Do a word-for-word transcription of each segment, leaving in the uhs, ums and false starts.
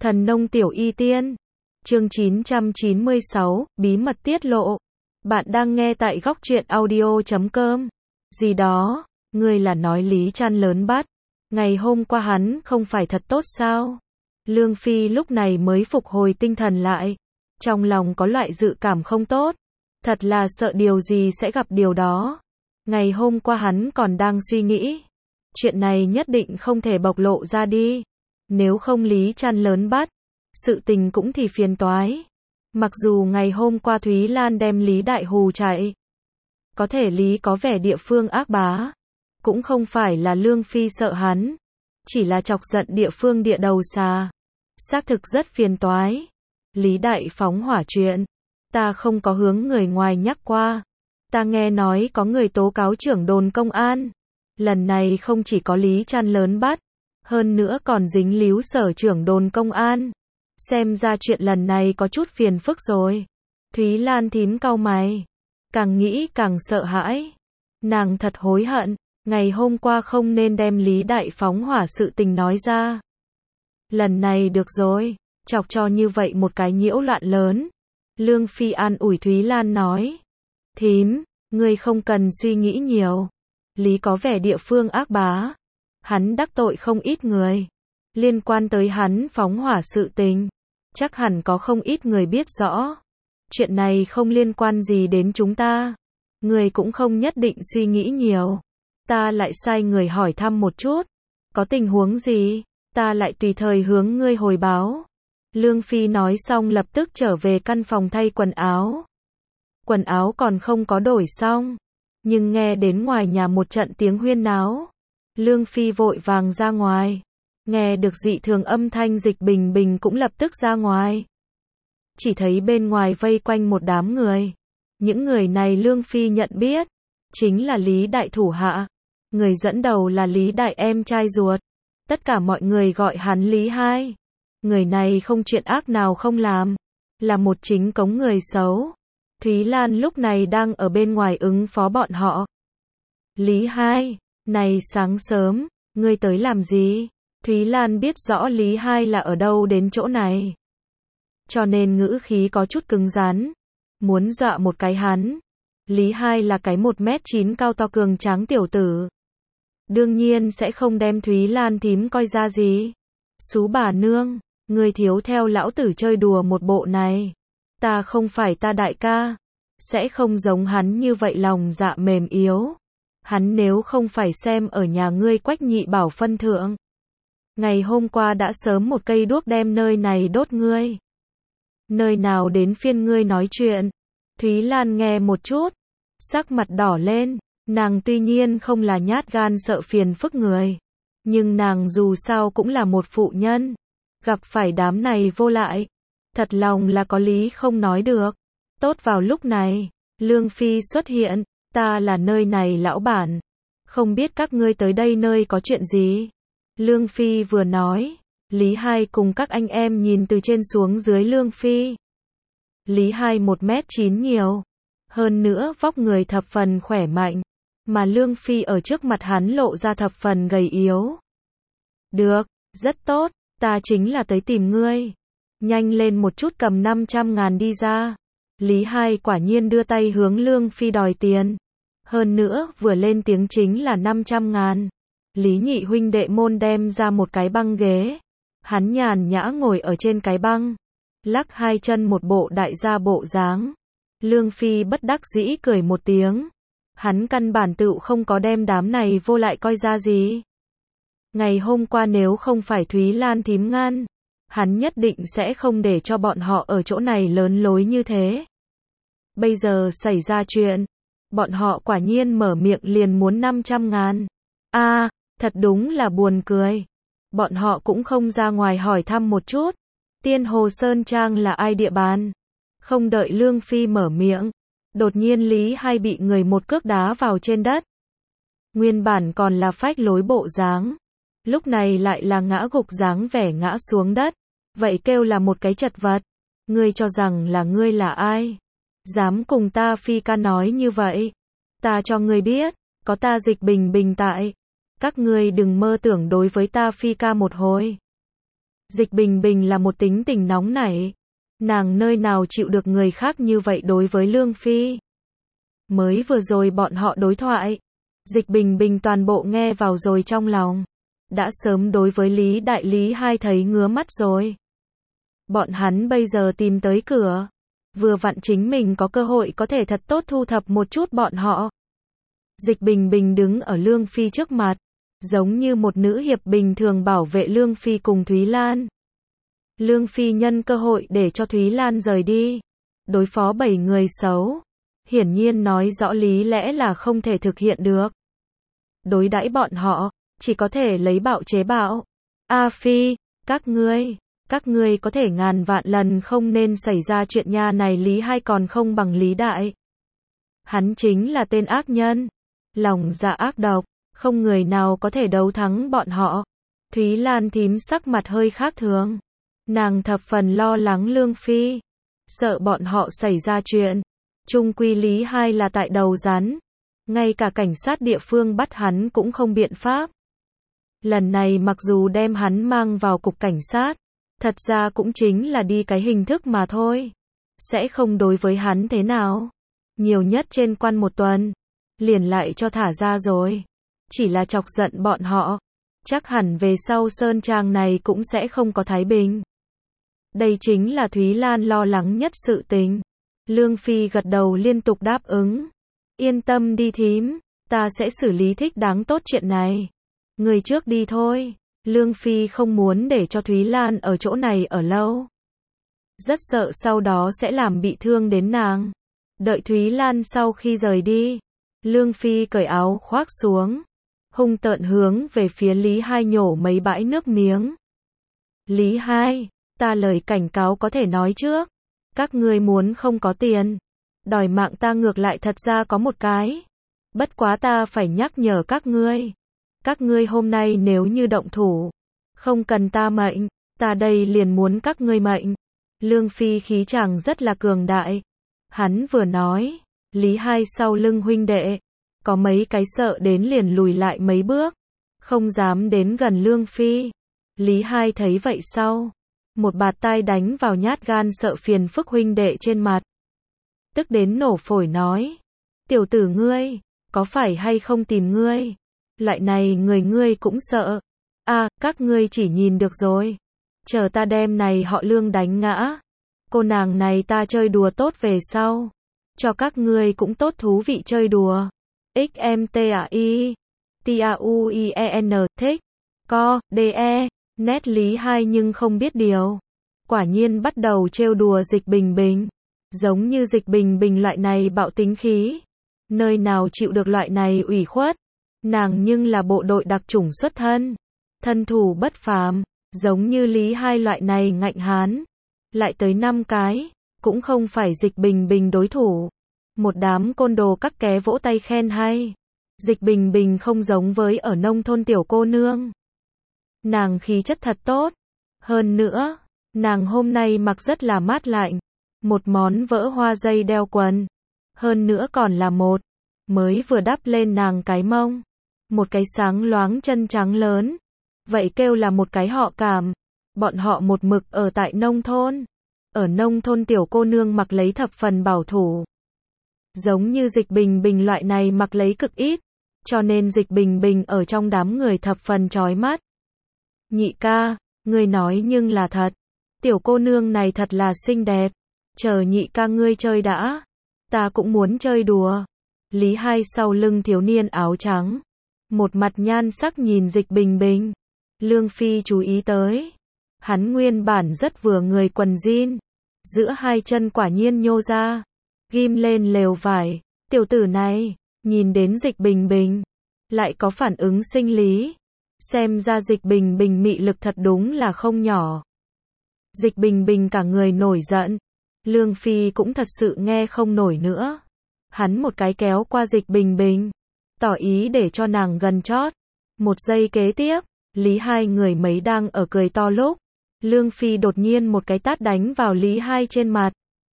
Thần nông tiểu y tiên. Chương chín trăm chín mươi sáu, bí mật tiết lộ. Bạn đang nghe tại góc truyện audio chấm com. Gì đó, ngươi là nói Lý Trăn lớn bắt. Ngày hôm qua hắn không phải thật tốt sao? Lương Phi lúc này mới phục hồi tinh thần lại. Trong lòng có loại dự cảm không tốt. Thật là sợ điều gì sẽ gặp điều đó. Ngày hôm qua hắn còn đang suy nghĩ. Chuyện này nhất định không thể bộc lộ ra đi. Nếu không Lý Trăn lớn bắt, sự tình cũng thì phiền toái. Mặc dù ngày hôm qua Thúy Lan đem Lý Đại hù chạy. Có thể Lý có vẻ địa phương ác bá. Cũng không phải là Lương Phi sợ hắn. Chỉ là chọc giận địa phương địa đầu xà. Xác thực rất phiền toái. Lý Đại phóng hỏa chuyện. Ta không có hướng người ngoài nhắc qua. Ta nghe nói có người tố cáo trưởng đồn công an. Lần này không chỉ có Lý Trăn lớn bắt. Hơn nữa còn dính líu sở trưởng đồn công an. Xem ra chuyện lần này có chút phiền phức rồi. Thúy Lan thím cau mày. Càng nghĩ càng sợ hãi. Nàng thật hối hận. Ngày hôm qua không nên đem Lý Đại phóng hỏa sự tình nói ra. Lần này được rồi. Chọc cho như vậy một cái nhiễu loạn lớn. Lương Phi an ủi Thúy Lan nói. Thím, ngươi không cần suy nghĩ nhiều. Lý có vẻ địa phương ác bá. Hắn đắc tội không ít người. Liên quan tới hắn phóng hỏa sự tình. Chắc hẳn có không ít người biết rõ. Chuyện này không liên quan gì đến chúng ta. Người cũng không nhất định suy nghĩ nhiều. Ta lại sai người hỏi thăm một chút. Có tình huống gì? Ta lại tùy thời hướng ngươi hồi báo. Lương Phi nói xong lập tức trở về căn phòng thay quần áo. Quần áo còn không có đổi xong. Nhưng nghe đến ngoài nhà một trận tiếng huyên náo. Lương Phi vội vàng ra ngoài. Nghe được dị thường âm thanh Dịch Bình Bình cũng lập tức ra ngoài. Chỉ thấy bên ngoài vây quanh một đám người. Những người này Lương Phi nhận biết. Chính là Lý Đại thủ hạ. Người dẫn đầu là Lý Đại em trai ruột. Tất cả mọi người gọi hắn Lý Hai. Người này không chuyện ác nào không làm. Là một chính cống người xấu. Thúy Lan lúc này đang ở bên ngoài ứng phó bọn họ. Lý Hai. Này sáng sớm, ngươi tới làm gì? Thúy Lan biết rõ Lý Hai là ở đâu đến chỗ này. Cho nên ngữ khí có chút cứng rắn. Muốn dọa một cái hắn. Lý Hai là cái một mét chín cao to cường tráng tiểu tử. Đương nhiên sẽ không đem Thúy Lan thím coi ra gì. Xú bà nương, ngươi thiếu theo lão tử chơi đùa một bộ này. Ta không phải ta đại ca. Sẽ không giống hắn như vậy lòng dạ mềm yếu. Hắn nếu không phải xem ở nhà ngươi Quách Nhị Bảo phân thượng. Ngày hôm qua đã sớm một cây đuốc đem nơi này đốt ngươi. Nơi nào đến phiên ngươi nói chuyện. Thúy Lan nghe một chút. Sắc mặt đỏ lên. Nàng tuy nhiên không là nhát gan sợ phiền phức người. Nhưng nàng dù sao cũng là một phụ nhân. Gặp phải đám này vô lại. Thật lòng là có lý không nói được. Tốt vào lúc này. Lương Phi xuất hiện. Ta là nơi này lão bản. Không biết các ngươi tới đây nơi có chuyện gì. Lương Phi vừa nói. Lý Hai cùng các anh em nhìn từ trên xuống dưới Lương Phi. Lý Hai một mét chín nhiều. Hơn nữa vóc người thập phần khỏe mạnh. Mà Lương Phi ở trước mặt hắn lộ ra thập phần gầy yếu. Được, rất tốt. Ta chính là tới tìm ngươi. Nhanh lên một chút cầm năm trăm ngàn đi ra. Lý Hai quả nhiên đưa tay hướng Lương Phi đòi tiền. Hơn nữa, vừa lên tiếng chính là năm trăm ngàn. Lý Nhị huynh đệ môn đem ra một cái băng ghế. Hắn nhàn nhã ngồi ở trên cái băng. Lắc hai chân một bộ đại gia bộ dáng. Lương Phi bất đắc dĩ cười một tiếng. Hắn căn bản tựu không có đem đám này vô lại coi ra gì. Ngày hôm qua nếu không phải Thúy Lan thím ngăn. Hắn nhất định sẽ không để cho bọn họ ở chỗ này lớn lối như thế. Bây giờ xảy ra chuyện. Bọn họ quả nhiên mở miệng liền muốn năm trăm ngàn. A, à, thật đúng là buồn cười. Bọn họ cũng không ra ngoài hỏi thăm một chút. Tiên Hồ Sơn Trang là ai địa bàn. Không đợi Lương Phi mở miệng. Đột nhiên Lý Hai bị người một cước đá vào trên đất. Nguyên bản còn là phách lối bộ dáng. Lúc này lại là ngã gục dáng vẻ ngã xuống đất. Vậy kêu là một cái chật vật. Ngươi cho rằng là ngươi là ai? Dám cùng ta Phi ca nói như vậy. Ta cho ngươi biết, có ta Dịch Bình Bình tại. Các ngươi đừng mơ tưởng đối với ta Phi ca một hồi. Dịch Bình Bình là một tính tình nóng nảy. Nàng nơi nào chịu được người khác như vậy đối với Lương Phi. Mới vừa rồi bọn họ đối thoại. Dịch Bình Bình toàn bộ nghe vào rồi trong lòng. Đã sớm đối với Lý Đại Lý hai thấy ngứa mắt rồi. Bọn hắn bây giờ tìm tới cửa. Vừa vặn chính mình có cơ hội có thể thật tốt thu thập một chút bọn họ. Dịch Bình Bình đứng ở Lương Phi trước mặt. Giống như một nữ hiệp bình thường bảo vệ Lương Phi cùng Thúy Lan. Lương Phi nhân cơ hội để cho Thúy Lan rời đi. Đối phó bảy người xấu. Hiển nhiên nói rõ lý lẽ là không thể thực hiện được. Đối đãi bọn họ, chỉ có thể lấy bạo chế bạo. A Phi, các ngươi, các ngươi có thể ngàn vạn lần không nên xảy ra chuyện nha này Lý Hai còn không bằng Lý Đại. Hắn chính là tên ác nhân. Lòng dạ ác độc, không người nào có thể đấu thắng bọn họ. Thúy Lan thím sắc mặt hơi khác thường. Nàng thập phần lo lắng Lương Phi. Sợ bọn họ xảy ra chuyện. Chung quy Lý Hai là tại đầu rắn. Ngay cả cảnh sát địa phương bắt hắn cũng không biện pháp. Lần này mặc dù đem hắn mang vào cục cảnh sát, thật ra cũng chính là đi cái hình thức mà thôi. Sẽ không đối với hắn thế nào. Nhiều nhất trên quan một tuần. Liền lại cho thả ra rồi. Chỉ là chọc giận bọn họ. Chắc hẳn về sau Sơn Trang này cũng sẽ không có thái bình. Đây chính là Thúy Lan lo lắng nhất sự tình. Lương Phi gật đầu liên tục đáp ứng. Yên tâm đi thím, ta sẽ xử lý thích đáng tốt chuyện này. Người trước đi thôi. Lương Phi không muốn để cho Thúy Lan ở chỗ này ở lâu. Rất sợ sau đó sẽ làm bị thương đến nàng. Đợi Thúy Lan sau khi rời đi. Lương Phi cởi áo khoác xuống. Hung tợn hướng về phía Lý Hai nhổ mấy bãi nước miếng. Lý Hai, ta lời cảnh cáo có thể nói trước. Các ngươi muốn không có tiền. Đòi mạng ta ngược lại thật ra có một cái. Bất quá ta phải nhắc nhở các ngươi. Các ngươi hôm nay nếu như động thủ. Không cần ta mệnh. Ta đây liền muốn các ngươi mệnh. Lương Phi khí chàng rất là cường đại. Hắn vừa nói. Lý Hai sau lưng huynh đệ. Có mấy cái sợ đến liền lùi lại mấy bước. Không dám đến gần Lương Phi. Lý Hai thấy vậy sau. Một bạt tai đánh vào nhát gan sợ phiền phức huynh đệ trên mặt. Tức đến nổ phổi nói. Tiểu tử ngươi, có phải hay không tìm ngươi? Loại này người ngươi cũng sợ. À, các ngươi chỉ nhìn được rồi. Chờ ta đem này họ Lương đánh ngã. Cô nàng này ta chơi đùa tốt về sau. Cho các ngươi cũng tốt thú vị chơi đùa. Xmtai, T-A-U-I-E-N, thích. Co, D-E, nét Lý Hai nhưng không biết điều. Quả nhiên bắt đầu trêu đùa Dịch Bình Bình. Giống như Dịch Bình Bình loại này bạo tính khí. Nơi nào chịu được loại này ủy khuất. Nàng nhưng là bộ đội đặc chủng xuất thân. Thân thủ bất phàm. Giống như Lý Hai loại này ngạnh hán. Lại tới năm cái. Cũng không phải Dịch Bình Bình đối thủ. Một đám côn đồ các ké vỗ tay khen hay. Dịch Bình Bình không giống với ở nông thôn tiểu cô nương. Nàng khí chất thật tốt. Hơn nữa, nàng hôm nay mặc rất là mát lạnh. Một món vỡ hoa dây đeo quần. Hơn nữa còn là một. Mới vừa đắp lên nàng cái mông. Một cái sáng loáng chân trắng lớn. Vậy kêu là một cái họ cảm. Bọn họ một mực ở tại nông thôn. Ở nông thôn tiểu cô nương mặc lấy thập phần bảo thủ. Giống như Dịch Bình Bình loại này mặc lấy cực ít. Cho nên Dịch Bình Bình ở trong đám người thập phần chói mắt. Nhị ca, ngươi nói nhưng là thật. Tiểu cô nương này thật là xinh đẹp. Chờ nhị ca ngươi chơi đã. Ta cũng muốn chơi đùa. Lý Hai sau lưng thiếu niên áo trắng. Một mặt nhan sắc nhìn Dịch Bình Bình. Lương Phi chú ý tới. Hắn nguyên bản rất vừa người quần jean. Giữa hai chân quả nhiên nhô ra. Ghim lên lều vải. Tiểu tử này, nhìn đến Dịch Bình Bình. Lại có phản ứng sinh lý. Xem ra Dịch Bình Bình mị lực thật đúng là không nhỏ. Dịch Bình Bình cả người nổi giận. Lương Phi cũng thật sự nghe không nổi nữa. Hắn một cái kéo qua Dịch Bình Bình. Tỏ ý để cho nàng gần chót. Một giây kế tiếp, Lý Hai người mấy đang ở cười to lúc. Lương Phi đột nhiên một cái tát đánh vào Lý Hai trên mặt.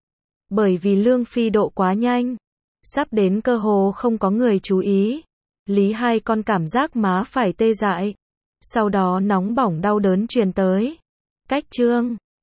Bởi vì Lương Phi độ quá nhanh. Sắp đến cơ hồ không có người chú ý. Lý Hai con cảm giác má phải tê dại. Sau đó nóng bỏng đau đớn truyền tới. Cách chương